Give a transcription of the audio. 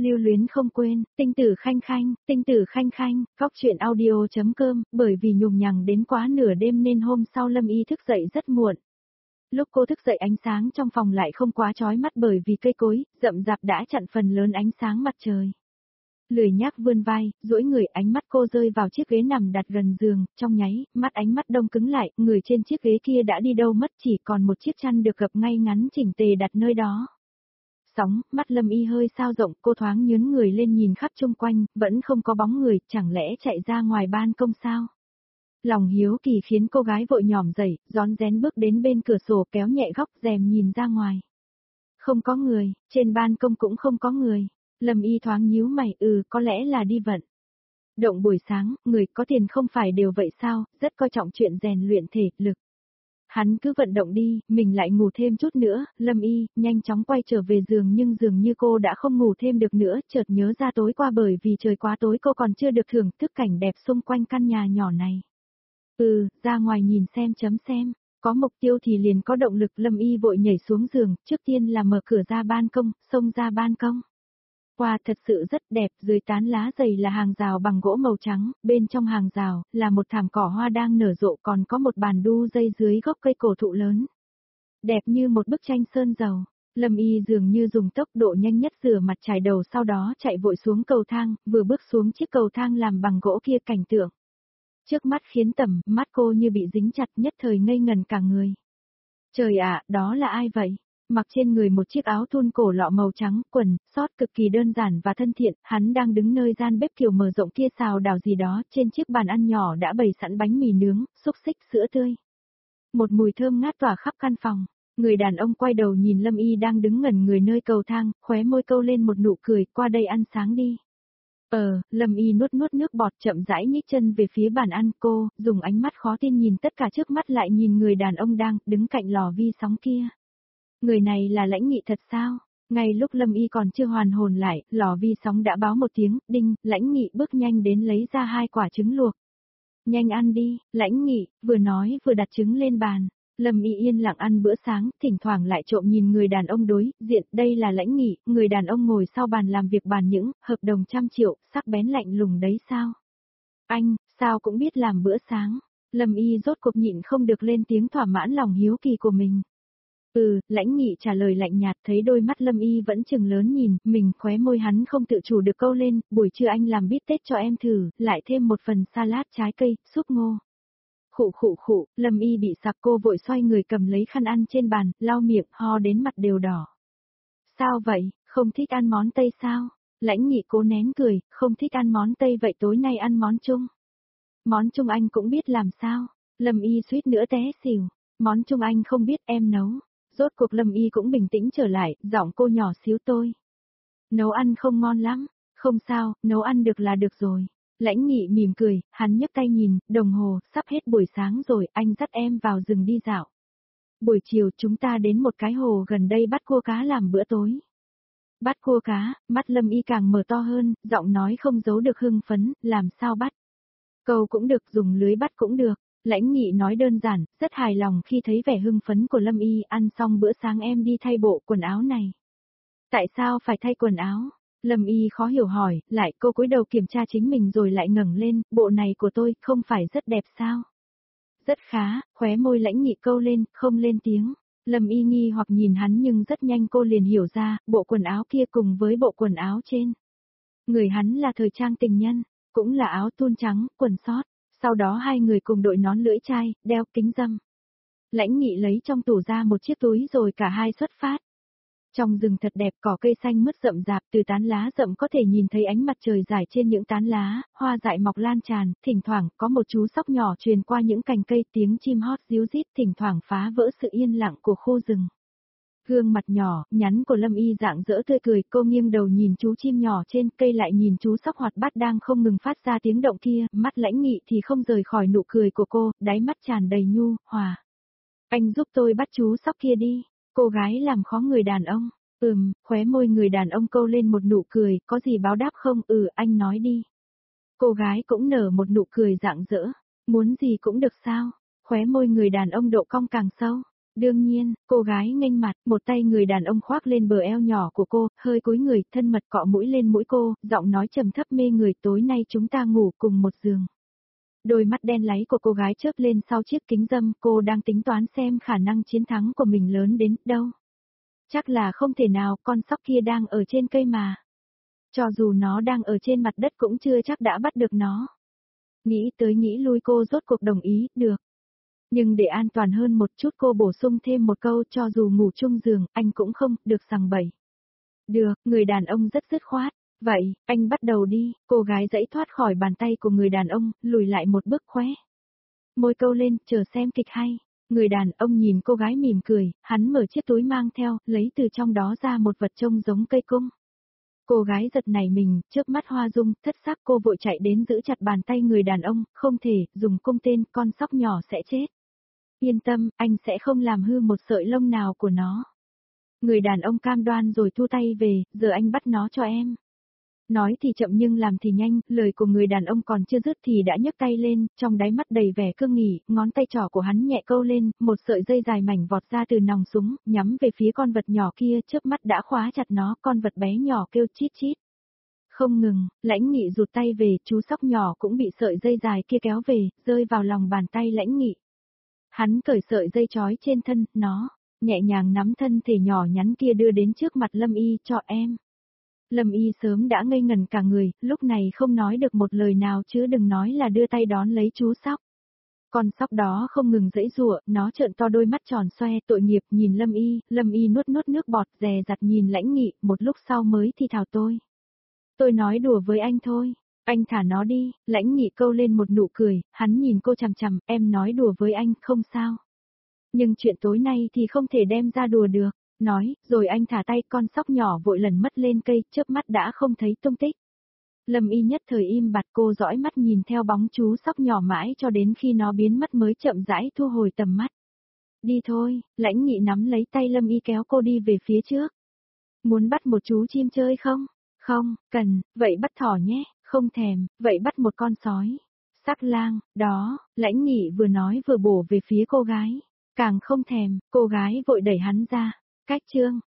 Lưu luyến không quên, tinh tử khanh khanh, góc chuyện audio.com, bởi vì nhùng nhằng đến quá nửa đêm nên hôm sau Lâm Y thức dậy rất muộn. Lúc cô thức dậy ánh sáng trong phòng lại không quá chói mắt bởi vì cây cối, rậm rạp đã chặn phần lớn ánh sáng mặt trời. Lười nhác vươn vai, duỗi người, ánh mắt cô rơi vào chiếc ghế nằm đặt gần giường, trong nháy, ánh mắt đông cứng lại, người trên chiếc ghế kia đã đi đâu mất, chỉ còn một chiếc chăn được gập ngay ngắn chỉnh tề đặt nơi đó. Mắt Lâm Y hơi sao rộng, cô thoáng nhướng người lên nhìn khắp chung quanh, vẫn không có bóng người, chẳng lẽ chạy ra ngoài ban công sao? Lòng hiếu kỳ khiến cô gái vội nhỏm dậy, rón rén bước đến bên cửa sổ kéo nhẹ góc rèm nhìn ra ngoài. Không có người, trên ban công cũng không có người. Lâm Y thoáng nhíu mày, có lẽ là đi vận động buổi sáng, người có tiền không phải đều vậy sao, rất coi trọng chuyện rèn luyện thể lực. Hắn cứ vận động đi, mình lại ngủ thêm chút nữa. Lâm Y nhanh chóng quay trở về giường nhưng dường như cô đã không ngủ thêm được nữa, chợt nhớ ra tối qua bởi vì trời quá tối cô còn chưa được thưởng thức cảnh đẹp xung quanh căn nhà nhỏ này. Ra ngoài nhìn xem, có mục tiêu thì liền có động lực. Lâm Y vội nhảy xuống giường, trước tiên là mở cửa ra ban công, xông ra ban công. Wow, thật sự rất đẹp, dưới tán lá dày là hàng rào bằng gỗ màu trắng, bên trong hàng rào là một thảm cỏ hoa đang nở rộ, còn có một bàn đu dây dưới gốc cây cổ thụ lớn. Đẹp như một bức tranh sơn dầu. Lâm Y dường như dùng tốc độ nhanh nhất rửa mặt chải đầu, sau đó chạy vội xuống cầu thang, vừa bước xuống chiếc cầu thang làm bằng gỗ kia, cảnh tượng trước mắt khiến mắt cô như bị dính chặt, nhất thời ngây ngần cả người. Trời ạ, đó là ai vậy? Mặc trên người một chiếc áo thun cổ lọ màu trắng, quần, short cực kỳ đơn giản và thân thiện, hắn đang đứng nơi gian bếp kiểu mở rộng kia xào đảo gì đó, trên chiếc bàn ăn nhỏ đã bày sẵn bánh mì nướng, xúc xích, sữa tươi. Một mùi thơm ngát tỏa khắp căn phòng. Người đàn ông quay đầu nhìn Lâm Y đang đứng ngẩn người nơi cầu thang, khóe môi câu lên một nụ cười, qua đây ăn sáng đi. Lâm Y nuốt nước bọt, chậm rãi nhích chân về phía bàn ăn. Cô dùng ánh mắt khó tin nhìn tất cả trước mắt, lại nhìn người đàn ông đang đứng cạnh lò vi sóng kia. Người này là Lãnh Nghị thật sao? Ngay lúc Lâm Y còn chưa hoàn hồn lại, lò vi sóng đã báo một tiếng, đinh. Lãnh Nghị bước nhanh đến lấy ra 2 quả trứng luộc. Nhanh ăn đi, Lãnh Nghị, vừa nói vừa đặt trứng lên bàn. Lâm Y yên lặng ăn bữa sáng, thỉnh thoảng lại trộm nhìn người đàn ông đối diện. Đây là Lãnh Nghị, người đàn ông ngồi sau bàn làm việc, bàn những hợp đồng 100 triệu, sắc bén lạnh lùng đấy sao? Anh, sao cũng biết làm bữa sáng? Lâm Y rốt cuộc nhịn không được lên tiếng thỏa mãn lòng hiếu kỳ của mình. Lãnh Nghị trả lời lạnh nhạt, thấy đôi mắt Lâm Y vẫn trừng lớn nhìn mình, khóe môi hắn không tự chủ được câu lên, buổi trưa anh làm bít tết cho em thử, lại thêm một phần salad trái cây, súp ngô. Khụ, Lâm Y bị sặc, cô vội xoay người cầm lấy khăn ăn trên bàn, lau miệng, ho đến mặt đều đỏ. Sao vậy, không thích ăn món Tây sao? Lãnh Nghị cố nén cười, không thích ăn món Tây vậy tối nay ăn món Trung. Món Trung anh cũng biết làm sao? Lâm Y suýt nữa té xỉu, món Trung anh không biết, em nấu. Rốt cuộc Lâm Y cũng bình tĩnh trở lại, giọng cô nhỏ xíu, tôi nấu ăn không ngon lắm. Không sao, nấu ăn được là được rồi. Lãnh Nghị mỉm cười, hắn nhấc tay nhìn, đồng hồ, sắp hết buổi sáng rồi, anh dắt em vào rừng đi dạo. Buổi chiều chúng ta đến một cái hồ gần đây bắt cua cá làm bữa tối. Bắt cua cá, mắt Lâm Y càng mở to hơn, giọng nói không giấu được hưng phấn, làm sao bắt? Câu cũng được, dùng lưới bắt cũng được. Lãnh Nghị nói đơn giản, rất hài lòng khi thấy vẻ hưng phấn của Lâm Y. Ăn xong bữa sáng em đi thay bộ quần áo này. Tại sao phải thay quần áo? Lâm Y khó hiểu hỏi, lại cô cúi đầu kiểm tra chính mình rồi lại ngẩng lên, bộ này của tôi không phải rất đẹp sao? Rất khá, khóe môi Lãnh Nghị câu lên, không lên tiếng. Lâm Y nghi hoặc nhìn hắn nhưng rất nhanh cô liền hiểu ra, bộ quần áo kia cùng với bộ quần áo trên người hắn là thời trang tình nhân, cũng là áo thun trắng, quần short. Sau đó hai người cùng đội nón lưỡi chai, đeo kính râm. Lãnh Nghị lấy trong tủ ra một chiếc túi rồi cả hai xuất phát. Trong rừng thật đẹp, cỏ cây xanh mướt rậm rạp, từ tán lá rậm có thể nhìn thấy ánh mặt trời rải trên những tán lá, hoa dại mọc lan tràn, thỉnh thoảng có một chú sóc nhỏ truyền qua những cành cây, tiếng chim hót ríu rít thỉnh thoảng phá vỡ sự yên lặng của khu rừng. Gương mặt nhỏ, nhắn của Lâm Y rạng rỡ tươi cười, cô nghiêng đầu nhìn chú chim nhỏ trên cây, lại nhìn chú sóc hoạt bát đang không ngừng phát ra tiếng động kia, mắt Lãnh Nghị thì không rời khỏi nụ cười của cô, đáy mắt tràn đầy nhu hòa. Anh giúp tôi bắt chú sóc kia đi. Cô gái làm khó người đàn ông. Khóe môi người đàn ông câu lên một nụ cười, có gì báo đáp không? Anh nói đi. Cô gái cũng nở một nụ cười rạng rỡ. Muốn gì cũng được sao? Khóe môi người đàn ông độ cong càng sâu. Đương nhiên, cô gái nghênh mặt, một tay người đàn ông khoác lên bờ eo nhỏ của cô, hơi cúi người, thân mật cọ mũi lên mũi cô, giọng nói trầm thấp mê người, tối nay chúng ta ngủ cùng một giường. Đôi mắt đen láy của cô gái chớp lên sau chiếc kính râm, cô đang tính toán xem khả năng chiến thắng của mình lớn đến đâu. Chắc là không thể nào, con sóc kia đang ở trên cây mà. Cho dù nó đang ở trên mặt đất cũng chưa chắc đã bắt được nó. Nghĩ tới nghĩ lui cô rốt cuộc đồng ý, được. Nhưng để an toàn hơn một chút cô bổ sung thêm một câu, cho dù ngủ chung giường, anh cũng không được sằng bậy. Được, người đàn ông rất dứt khoát. Vậy, anh bắt đầu đi, cô gái giãy thoát khỏi bàn tay của người đàn ông, lùi lại một bước khóe. Môi câu lên, chờ xem kịch hay. Người đàn ông nhìn cô gái mỉm cười, hắn mở chiếc túi mang theo, lấy từ trong đó ra một vật trông giống cây cung. Cô gái giật nảy mình, chớp mắt hoa dung, thất sắc cô vội chạy đến giữ chặt bàn tay người đàn ông, không thể, dùng cung tên, con sóc nhỏ sẽ chết. Yên tâm, anh sẽ không làm hư một sợi lông nào của nó. Người đàn ông cam đoan rồi thu tay về, giờ anh bắt nó cho em. Nói thì chậm nhưng làm thì nhanh, lời của người đàn ông còn chưa dứt thì đã nhấc tay lên, trong đáy mắt đầy vẻ cương nghỉ, ngón tay trỏ của hắn nhẹ câu lên, một sợi dây dài mảnh vọt ra từ nòng súng, nhắm về phía con vật nhỏ kia, chớp mắt đã khóa chặt nó, con vật bé nhỏ kêu chít chít. Không ngừng, Lãnh Nghị rụt tay về, chú sóc nhỏ cũng bị sợi dây dài kia kéo về, rơi vào lòng bàn tay Lãnh Nghị. Hắn cởi sợi dây trói trên thân, nó, nhẹ nhàng nắm thân thể nhỏ nhắn kia đưa đến trước mặt Lâm Y, cho em. Lâm Y sớm đã ngây ngẩn cả người, lúc này không nói được một lời nào chứ đừng nói là đưa tay đón lấy chú sóc. Con sóc đó không ngừng giãy giụa, nó trợn to đôi mắt tròn xoe, tội nghiệp nhìn Lâm Y nuốt nuốt nước bọt, dè dặt nhìn Lãnh Nghị, một lúc sau mới thì thào tôi. Tôi nói đùa với anh thôi, anh thả nó đi, Lãnh Nghị câu lên một nụ cười, hắn nhìn cô chằm chằm, em nói đùa với anh, không sao. Nhưng chuyện tối nay thì không thể đem ra đùa được. Nói, rồi anh thả tay, con sóc nhỏ vội lần mất lên cây, chớp mắt đã không thấy tung tích. Lâm Y nhất thời im bặt, cô dõi mắt nhìn theo bóng chú sóc nhỏ mãi cho đến khi nó biến mất mới chậm rãi thu hồi tầm mắt. Đi thôi, Lãnh Nghị nắm lấy tay Lâm Y kéo cô đi về phía trước. Muốn bắt một chú chim chơi không? Không, cần, vậy bắt thỏ nhé, không thèm, vậy bắt một con sói. Sắc lang, đó, Lãnh Nghị vừa nói vừa bổ về phía cô gái. Càng không thèm, cô gái vội đẩy hắn ra. Cách chương